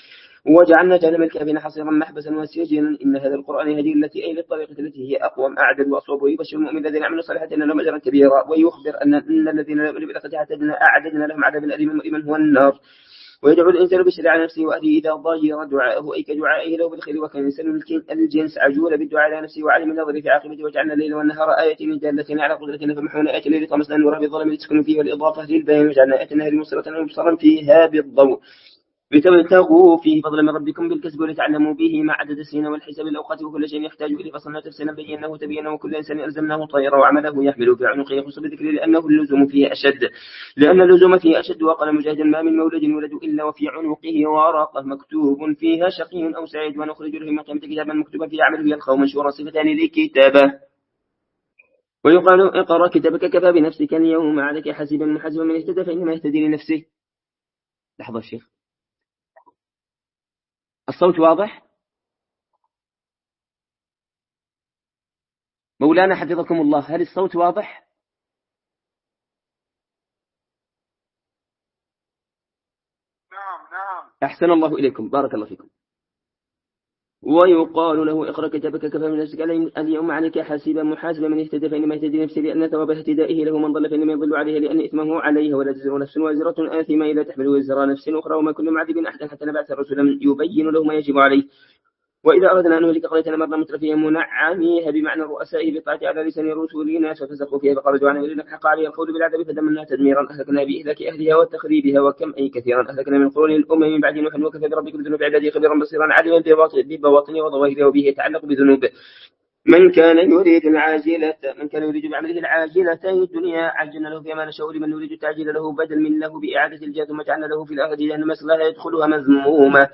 وجعلنا جهنم الكافرين حصيرا محبسا وسجنا إن هذا القرآن يهدي التي أي للطريقة التي هي أقوم أعدل وأصوب ويبشر المؤمن الذين عملوا الصالحات أن لهم أجرا كبيرا ويخبر أن إن الذين لا يؤمنون بالآخرة أعددنا لهم عذابا أليما مؤلما هو النار. ويدعو الإنسان بالشر على نفسه وأهله إذا ضجر دعاءه أي كدعائه له بالخير وكان الإنسان الجنس عجول بالدعاء على نفسه وعلم النظر في عاقبته وجعلنا الليل والنهار آيتين دالتين على قدرتنا فمحونا آية الليل طمسنا النور بالظلم لتسكنوا فيه والإضافة للبيان وجعلنا آية النهار مبصرة ومبصرا فيها بالضوء لتبتغوا فيه فضلا من ربكم بالكسب ولتعلموا به مع عدد السنين والحساب الأوقات وكل شيء يحتاج إليه فصلنا تفسيرا بيناه تبينه وكل إنسان ألزمناه طائرا وعمله يحمل في عنقه يخص بذكر لأنه اللزوم فيه أشد لأن اللزوم فيه أشد وقال مجاهد ما من مولد يولد إلا وفي عنقه ورقة مكتوب فيها شقي أو سعيد ونخرج له من قيمة كتابا مكتوبا في عمله يلقاه منشورا صفتان لكتابه. ويقال اقرأ كتابك كفى بنفسك اليوم عليك حسيبا محاسبا من اهتدى فإنما يهتدي لنفسه. لحظة الشيخ الصوت واضح؟ مولانا حفظكم الله هل الصوت واضح؟ نعم نعم. أحسن الله إليكم بارك الله فيكم. ويقال له اقرأ كتابك كفى بنفسك اليوم عليك حاسبا محاسبا من اهتدى فإنما يهتدي نفسه لأن ثواب اهتدائه له من ضل فإنما يضل عليه لأن إثمه عليها ولا تزر نفس وازرة آثمة إذا تحمل وزر نفس أخرى وما كل معذب أحدا حتى نبعث رسولا يبين له ما يجب عليه. وإذا أردنا أن نهلك قرية أمرنا مترفيها منعميها بمعنى رؤسائه بالطاعة على لسان رسولنا ففسقوا فيها فخرجوا عنها ولنا حق عليها القول بالعذاب فدمرنا تدميرا أهلكنا بإهلاك أهلها وتخريبها وكم أي كثيرا أهلكنا من قرون الأمم من بعد نوح وكفى بربك بذنوب عباده خبيرا بصيرا عليما ببواطنه وظواهره وبه يتعلق بذنوبه. من كان يريد العاجلة من كان يريد بعمله العاجلة الدنيا عجلنا له فيما نشاء لمن نريد التعجيل له بدل من له بإعادة الجهاد ثم جعلنا له في الآخرة جهنم يصلاها يدخلها مذموما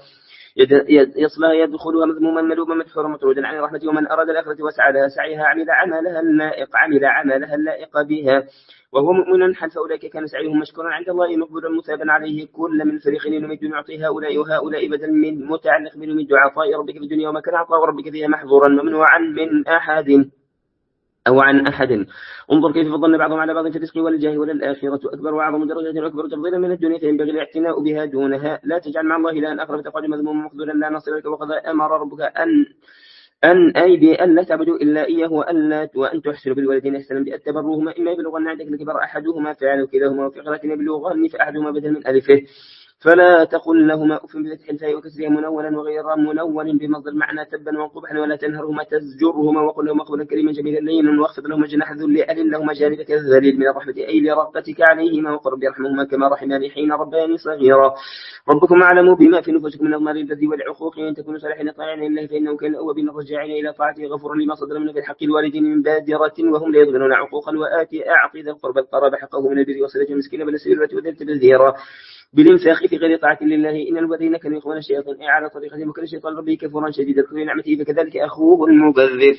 يصلى يدخلها مذموما ملوما مدحورا مطرودا عن رحمته ومن أراد الآخرة وسعى لها سعيها عمل عملها اللائق عمل عملها اللائق بها وهو مؤمن حل فأولئك كان سعيهم مشكورا عند الله مقبولا مثابا عليه كل من الفريقين نمد نعطي هؤلاء وهؤلاء بدل من متعلق بنمد عطاء ربك في الدنيا وما كان عطاء ربك فيها محظورا ممنوعا من أحد أو عن أحد. انظر كيف فضلنا بعضهم على بعض في الرزق والجاه وللآخرة أكبر وأعظم درجة وأكبر تفضيلا من الدنيا فينبغي الاعتناء بها دونها. لا تجعل مع الله إلها آخر فتقعد مذموما مخذولا لا نصير لك وقد أمر ربك أن أن أي بأن لا تعبدوا إلا إياه وأن لا وأن تحسنوا بالوالدين إحسانا بأن تبروهما إما يبلغن عندك الكبر أحدهما فعلوا كلاهما وفي قراءة يبلغن فأحدهما بدل من ألفه فلا تقل لهما أف بفتح الفاء وكسرها منولا وغير منون بمصدر معنى تبا وقبحا ولا تنهرهما تزجرهما وقل لهما قولا كريما جميلا لينا واخفض لهما جناح الذل ألن لهما جانبك الذليل من الرحمة أي لرقتك عليهما وقل رب يرحمهما كما رحماني حين ربياني صغيرا. ربكم أعلم بما في نفوسكم من أضمار الذي والعقوق إن تكونوا صالحين طاعين لله فإنه كان الأوابين الرجاعين إلى طاعته غفورا لما صدر منه في الحق الوالدين من بادرة وهم لا يضغنون عقوقا وآتي أعطي ذا القربى القرابة حقه من البر وصلة المسكين بالسيرة وذلت بالذيرة بالإنفاق في غير طاعة لله إن الذين كانوا يخون الشياطين على طريقهم وكان الشيطان ربه كفورا شديدا كفر نعمته فكذلك أخوه المبذر.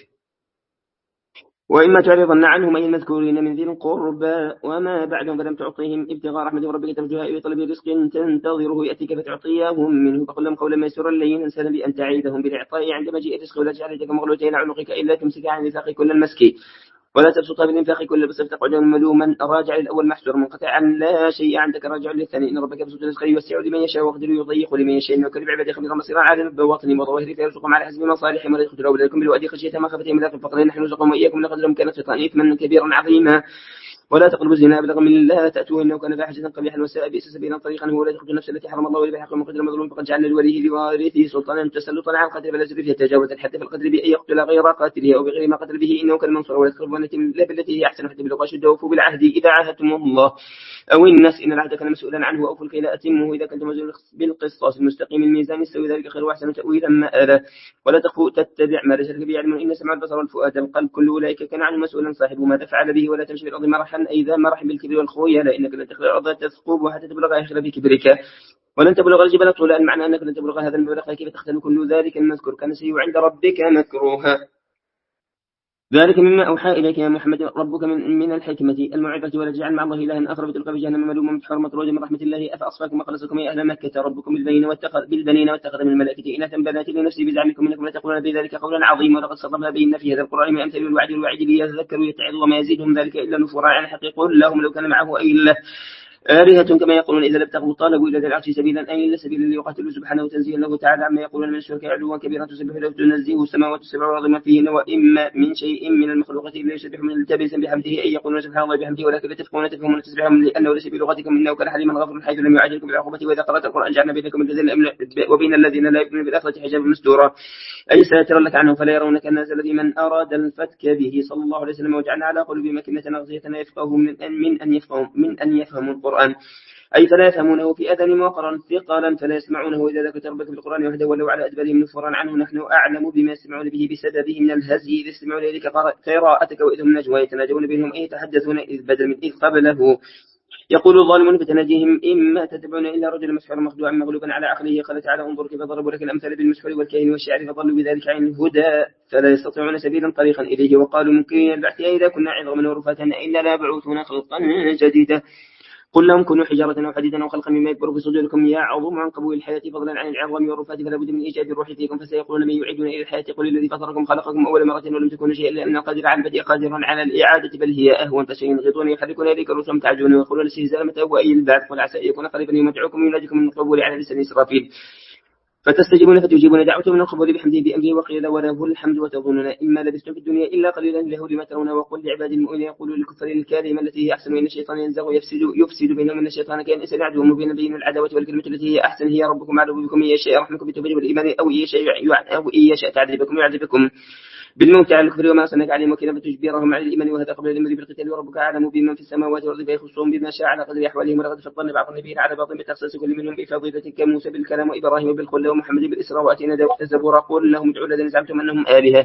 وإما تعرضن عنهم أي المذكورين من ذي القربى وما بعدهم فلم تعطيهم ابتغاء رحمة ربك ترجوها إلى طلب رزق تنتظره يأتيك فتعطيهم منه فقل لهم قولا ميسورا لينا سهلا بأن تعيدهم بالإعطاء عندما جاء الرزق ولا تجعل يدك مغلولة إلى عنقك إلا تمسك عن نفاق كل المسك ولا تبسطها بالإنفاق كل بسط تقعد ملوما راجع للأول محسور منقطعا لا شيء عندك راجع للثاني إن ربك بسط الرزق يوسع لمن يشاء ويقدر يضيق لمن يشاء إنه كريم عباده خبيرا بصيرا عالم بواطن وظواهر فيرزقهم على حسب مصالحهم ولا يخرج أولادكم بالوادي خشية ما خفتهم لا الفقر نحن نرزقهم وإياكم لقد لهم كانت شيطان إثما كبيرا عظيما ولا تقربوا الزنا أبلغ من الله تأتوه إنه كان فاحشة قبيحا وساء بئس سبيلا طريقا هو لا تخرج النفس التي حرم الله إلا بحق وقدر المظلوم فقد جعلنا لوليه لوارثه سلطانا تسلطا على القتل فلا يسرف يتجاوز الحد في القتل بأن يقتل غير قاتله أو بغير ما قتل به إنه كان منصورا ولا تقربوا بالتي هي أحسن حتى بلغوا أشده وفوا بالعهد إذا عاهدتم الله أو الناس إن العهد كان مسؤولا عنه وأوفوا الكيل أتمه إذا كنتم بالقسطاس المستقيم الميزان يستوي ذلك خير وأحسن تأويلا ما آله ولا تخفوا تتبع ما ليس لك بعلم إن سمع البصر والفؤاد القلب كل أولئك كان عنه مسؤولا صاحبه ماذا فعل به ولا تمشي بالأرض مرحا أي ذا مرح بالكبر والخوية لأنك لن تخلق الأرض تثقب وحتى تبلغ آخر بكبرك ولن تبلغ الجبل طولا المعنى أنك لن تبلغ هذا المبلغ كيف تختل كل ذلك المذكور كان سيء عند ربك مكروها. ذلك مما أوحى إليك يا محمد ربك من, من الحكمة الموعظة ولا تجعل مع الله إلها آخر فتلقى في جهنم ملوما مدحورا مطرودا من رحمة الله أفأصفاكم وخلصكم يا أهل مكة ربكم بالبنين واتخذ بالبنين واتخذ من الملائكة إناثا بنات لنفسه بزعمكم إنكم لا تقولون بذلك قولا عظيما ولقد صرفنا بين في هذا القرآن من أمثال الوعد والوعيد ليذكروا يتعظوا وما يزيدهم ذلك إلا نفورا على الحق قل لهم لو كان معه أي الله آلهة كما يقولون إذا لابتغوا طالبوا إلى ذي العرش سبيلا أي إلا سبيلا ليقاتلوا سبحانه تنزيها له تعالى عما يقولون من الشرك علوا كبيرا تسبح له تنزيه السماوات السبع والأرض ما فيهن وإما من شيء من المخلوقات إلا يسبح من التابس بحمده أي يقولون سبحان الله بحمده ولكن لا تفقهون تفهمون تسبحهم لأنه ليس بلغتكم إنه كان حليما غفورا حيث لم يعاجلكم بالعقوبة وإذا قرأت القرآن جعلنا بينكم الذين وبين الذين لا يؤمنون بالآخرة حجابا مستورا أي ساترا لك عنهم فلا يرونك الناس الذي من أراد الفتك به صلى الله عليه وسلم وجعلنا على قلوبهم أكنة أغشية يفقهوا من أن من أن يفهموا من أن يفهموا القرآن أي فلا يفهمونه في أذن وقرا ثقلا فلا يسمعونه إذا ذكرت ربك بالقرآن وحده ولو على أدبارهم نفورا عنه نحن أعلم بما يسمعون به بسببه من الهزي إذ يستمعون إليك قراءتك وإذ هم نجوى يتناجون بينهم أي يتحدثون إذ بدل من إذ قبله يقول الظالمون بتناجيهم إما تتبعون إلا رجلا مسحورا مخدوعا مغلوبا على عقله قال تعالى انظر كيف ضربوا لك الأمثال بالمسحور والكاهن والشاعر فضلوا بذلك عن الهدى فلا يستطيعون سبيلا طريقا إليه وقالوا ممكن البعث إذا كنا عظاما ورفاتا إلا لا بعوثنا خلقا جديدا قل لهم كونوا حجارة أو حديدا أو خلقا مما يكبر في صدوركم يعظم عن قبول الحياة فضلا عن العظام والرفات فلا بد من إيجاد الروح فيكم فسيقولون من يعيدون إلى الحياة قل الذي فطركم خلقكم أول مرة ولم تكونوا شيئا لأن القادر على البدء قادر على الإعادة بل هي أهون فسينغضون يحركون إليك رسلهم تعجون ويقولون استهزاء متى هو أي البعث قل عسى أن يكون قريبا يمتعكم يناديكم من القبول على لسان إسرافيل فتستجيبون فتجيبون دعوته من القبول بحمده بأمره وقيل وله الحمد وتظنون إما لبثتم في الدنيا إلا قليلا له لما ترون وقل لعباد المؤمنين يقولوا للكفار الكارمة التي هي أحسن وإن الشيطان ينزغ يفسد يفسد بينهم إن الشيطان كان إنسان عدو مبين بين العداوة والكلمة التي هي أحسن هي ربكم أعلم بكم إن يشاء يرحمكم بالتوبة والإيمان أو إن يشاء أو إن يشاء تعذبكم يعذبكم بالموت على الكفر وما أرسلناك عليهم وكيلا فتجبرهم على الإيمان وهذا قبل الأمر بالقتال وربك أعلم بمن في السماوات والأرض فيخصهم بما شاء على قدر أحوالهم ولقد فضلنا بعض النبيين على بعض بتخصيص كل منهم بفضيلة كموسى بالكلام وإبراهيم بالخلة ومحمد بالإسراء وأتينا داود الزبور قل لهم ادعوا الذين زعمتم أنهم آلهة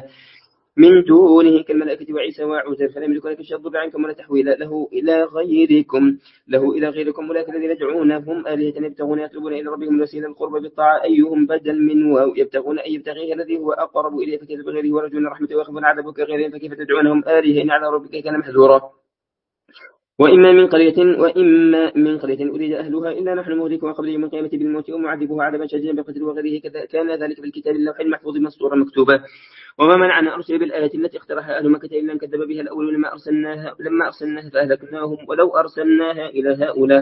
من دونه كالملائكة وعيسى وعزير فلا يملكون كشف الضر عنكم ولا تحويلا له إلى غيركم له إلى غيركم ولكن الذين يدعونهم آلهة يبتغون يطلبون إلى ربهم الوسيلة القرب بالطاعة أيهم بدل من واو يبتغون أي يبتغيه الذي هو أقرب إليه فكيف بغيره ورجون رحمته ويخافون عذابك غيرهم فكيف تدعونهم آلهة على ربك كان محذورا وإما من قرية وإما من قرية أريد أهلها إلا نحن مهلكها قبل يوم القيامة بالموت ومعذبها عذابا شديدا بالقتل وغيره كذا كان ذلك بالكتاب اللوح المحفوظ مسطورا مكتوبا وما منعنا أرسل بالآيات التي اقترحها أهل مكة إلا أن كذب بها الأول لما أرسلناها لما أرسلناها فأهلكناهم ولو أرسلناها إلى هؤلاء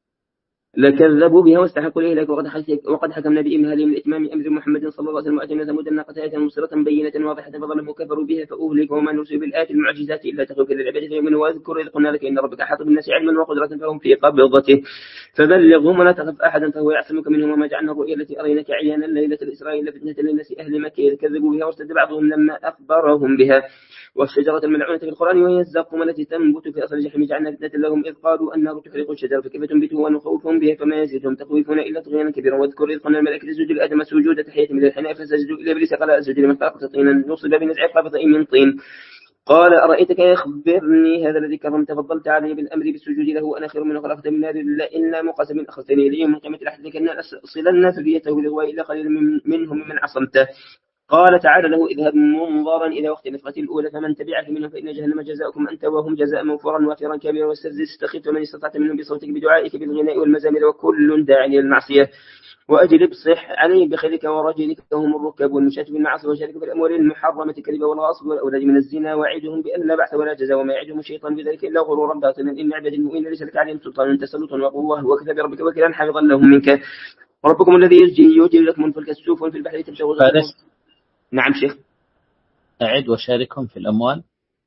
لكذبوا بها واستحقوا الإهلاك وقد حكمنا بإمهالهم لإتمام أمر محمد صلى الله عليه وسلم وأتينا ثمود الناقة آية مبصرة بينة واضحة فظلموا كفروا بها فأهلكوا وما نرسل بالآيات المعجزات إلا تخويفا للعباد فيؤمنوا واذكر إذ قلنا لك إن ربك أحاط بالناس علما وقدرة فهم في قبضته فبلغهم ولا تخف أحدا فهو يعصمك منهم وما جعلنا الرؤيا التي أريناك عيانا ليلة الإسراء إلا فتنة للناس أهل مكة إذ كذبوا بها وارتد بعضهم لما أخبرهم بها والشجرة الملعونة في القرآن وهي الزقوم التي تنبت في أصل الجحيم جعلنا فتنة لهم إذ قالوا النار تحرق الشجر فكيف تنبته ونخوفهم بها فما يزيدهم تخويفون إلا طغيانا كبيرا واذكر إذ قلنا الملائكة اسجدوا لآدم سجود تحية من الحناء فسجدوا إلا إبليس قال أسجد لمن خلقت طينا نصب بنزع قبض من طين قال أرأيتك أخبرني هذا الذي كرمت فضلت علي بالأمر بالسجود له وأنا خير منه خلقت من نار إلا مقسم أخذتني إليه من قيمة الأحد كأن أصلنا ذريته لغواء إلا قليل منهم من عصمته قال تعالى له اذهب منظرا إلى وقت النفخة الأولى فمن تبعك منهم فإن جهنم جزاؤكم أنت وهم جزاء موفورا وافرا كبيرا واستفزز استخف من استطعت منهم بصوتك بدعائك بالغناء والمزامير وكل داعي للمعصية وأجلب صح عليهم بخيلك ورجلك وهم الركب والمشاة بالمعاصي وشارك بالأموال المحرمة كذبا والغصب والأولاد من الزنا وعدهم بأن لا بعث ولا جزاء وما يعدهم الشيطان بذلك إلا غرورا باطلا إن عباد المؤمنين ليس لك عليهم سلطان تسلط وقوة وكفى بربك وكيلا حافظا لهم منك ربكم الذي يجري لكم من فلك السفن في البحر تمشوا نعم شيخ أعد وشاركهم في الأموال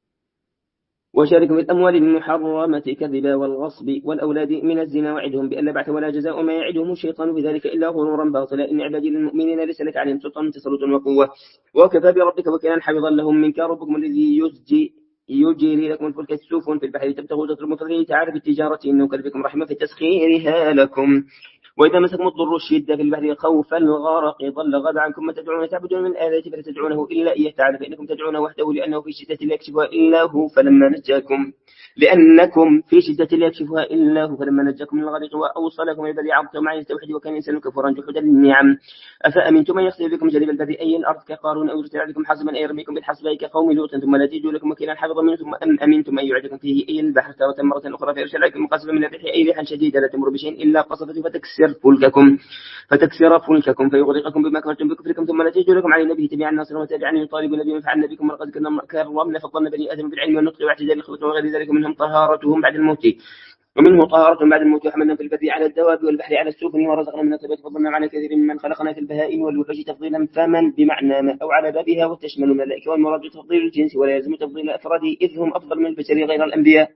وشاركهم في الأموال المحرمة كذبا والغصب والأولاد من الزنا وعدهم بأن لا بعث ولا جزاء وما يعدهم الشيطان بذلك إلا غرورا باطلا إن عبادي المؤمنين ليس لك عليهم سلطان تسلط وقوة وكفى بربك وكيلا حافظا لهم منك ربكم الذي يزجي يجري لكم الفلك السفن في البحر تبتغوا تطلبوا فضله تعالى بالتجارة إنه كان بكم رحمة في تسخيرها لكم وإذا مسكم الضر الشدة في البحر خوف الغرق ضل غاب عنكم ما تدعون تعبدون من آلات فلا تدعونه إلا إياه تعالى فإنكم تدعونه وحده لأنه في شدة لا يكشفها إلا هو فلما نجاكم لأنكم في شدة لا يكشفها إلا هو فلما نجاكم من الغرق وأوصلكم إلى البر عبدتم عن التوحيد وكان الإنسان كفورا جحودا للنعم أفأمنتم من يخسف بكم جانب البر أي الأرض كقارون أو يرسل عليكم حاصبا أي يرميكم بالحصباء كقوم لوط ثم لا تجدوا لكم وكيلا حافظا منه ثم أم أمنتم أن يعدكم فيه أي البحر تارة مرة أخرى فيرسل عليكم قصبا من الريح أي ريحا شديدة لا تمر بشيء إلا قصفته فتكسر فلككم فتكسر فلككم فيغرقكم بما كفرتم بكفركم ثم لا تجدوا لكم على النبي تبعا ناصرا وتابعا يطالبون بما فعلنا بكم ولقد كرمنا فضلنا بني آدم بالعلم والنطق واعتدال الخلق وغير ذلك منهم طهارتهم بعد الموت ومنه طهارة بعد الموت، وحملنا في البر على الدواب والبحر على السفن، ورزقنا من الطيبات فضلنا على كثير ممن خلقنا في البهائم والوحوش تفضيلا، فمن بمعنى ما أو على بابها، وتشمل الملائكة، والمراد تفضيل الجنس ولا يلزم تفضيل أفراد إذ هم أفضل من البشر غير الأنبياء.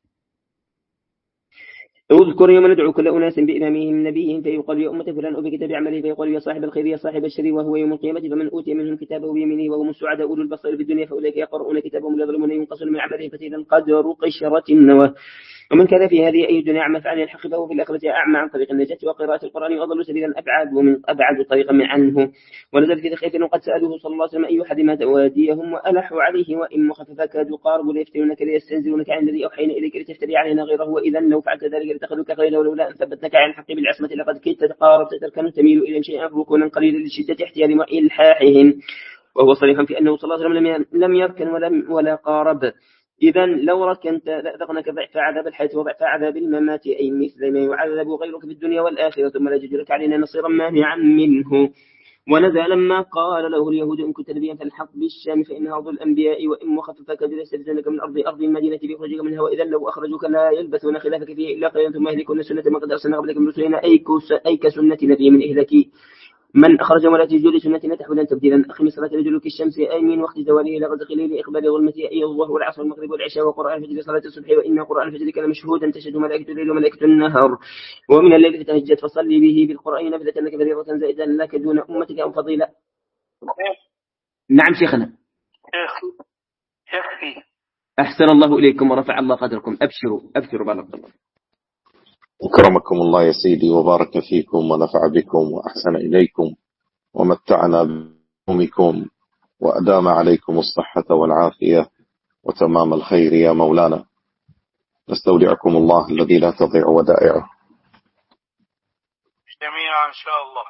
اذكر يوم ندعو كل أناس بإمامهم نبيهم فيقال يا أمة فلان أوتي بعمله، فيقال يا صاحب الخير يا صاحب الشر، وهو يوم القيامة فمن أوتي منهم كتابه بيمينه وهم السعداء أولو البصائر في الدنيا فأولئك يقرؤون كتابهم لا يظلمون ينقصون من عملهم فتيلا القدر قشرة النوى. ومن كان في هذه أي دنيا أعمى فعن الحق فهو في الآخرة أعمى عن طريق النجاة وقراءة القرآن وأضل سبيلا أبعد ومن أبعد طريقا من عنه. ونزل في ذخير وقد سألوه صلى الله عليه وسلم أي حد مات واديهم وألحوا عليه وإن مخففا كادوا قاربوا ليفتنونك ليستنزلونك عن الذي أوحينا إليك لتفتري علينا غيره، وإذا لو فعلت ذلك لتخذوك خيرا ولولا أن ثبتناك عن الحق بالعصمة لقد كدت تقاربت تركن تميل إلى شيء ركونا قليلا لشدة احتيال وإلحاحهم. وهو صريح في أنه صلى الله عليه وسلم لم يركن ولم ولا قارب. إذا لو ركنت لأذقناك ضعف عذاب الحياة وضعف عذاب الممات، أي مثل ما يعذب غيرك في الدنيا والآخرة، ثم لا يجد لك علينا نصيرا مانعا منه. ونزل لما قال له اليهود إن كنت نبيا فالحق بالشام فإنها أرض الأنبياء، وإن مخففك ليستفزنك من أرض أرض المدينة ليخرجك منها، وإذا لو أخرجوك لا يلبثون خلافك فيه إلا قليلا ثم يهلكون السنة ما قد أرسلنا قبلك من رسلنا أي كسنة نبي من إهلك من أخرج ولا تجد لسنتنا تحولا تبديلا. أخي صلاة لدلوك الشمس أي من وقت زواله إلى غسق الليل إقبال ظلمته أي الظهر والعصر والمغرب والعشاء وقرآن الفجر صلاة الصبح، وإن قرآن الفجر كان مشهودا تشهد ملائكة الليل وملائكة النهار. ومن الليل فتهجد فصلي به بالقرآن نافلة لك فريضة زائدا لك دون أمتك أو فضيلة. نعم شيخنا. شيخي أحسن الله إليكم ورفع الله قدركم. أبشروا أبشروا بارك الله. أكرمكم الله يا سيدي وبارك فيكم ونفع بكم وأحسن إليكم ومتعنا بكم وأدام عليكم الصحة والعافية وتمام الخير يا مولانا. نستودعكم الله الذي لا تضيع ودائعه. جميعا إن شاء الله.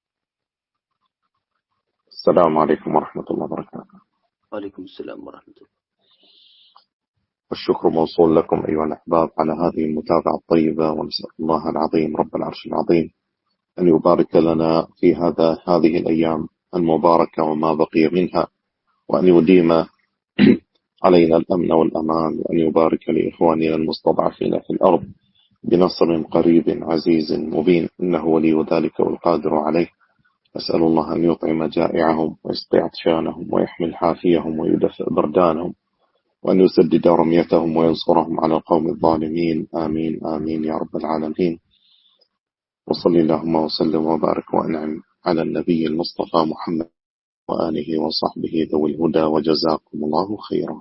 السلام عليكم ورحمة الله وبركاته. وعليكم السلام ورحمة الله. والشكر موصول لكم أيها الأحباب على هذه المتابعة الطيبة، ونسأل الله العظيم رب العرش العظيم أن يبارك لنا في هذا هذه الأيام المباركة وما بقي منها، وأن يديم علينا الأمن والأمان، وأن يبارك لإخواننا المستضعفين في الأرض بنصر قريب عزيز مبين، إنه ولي ذلك والقادر عليه. أسأل الله أن يطعم جائعهم ويسقي عطشانهم ويحمل حافيهم ويدفئ بردانهم، وأن يسدد رميتهم وينصرهم على القوم الظالمين. آمين آمين يا رب العالمين. وصلي اللهم وسلم وبارك وأنعم على النبي المصطفى محمد وآله وصحبه ذوي الهدى، وجزاكم الله خيرا.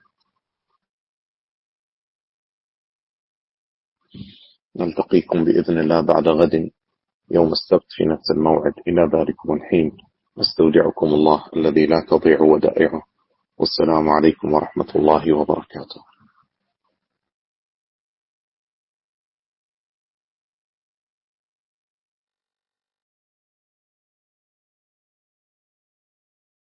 نلتقيكم بإذن الله بعد غد يوم السبت في نفس الموعد. إلى ذلكم الحين نستودعكم الله الذي لا تضيع ودائعه، والسلام عليكم ورحمة الله وبركاته.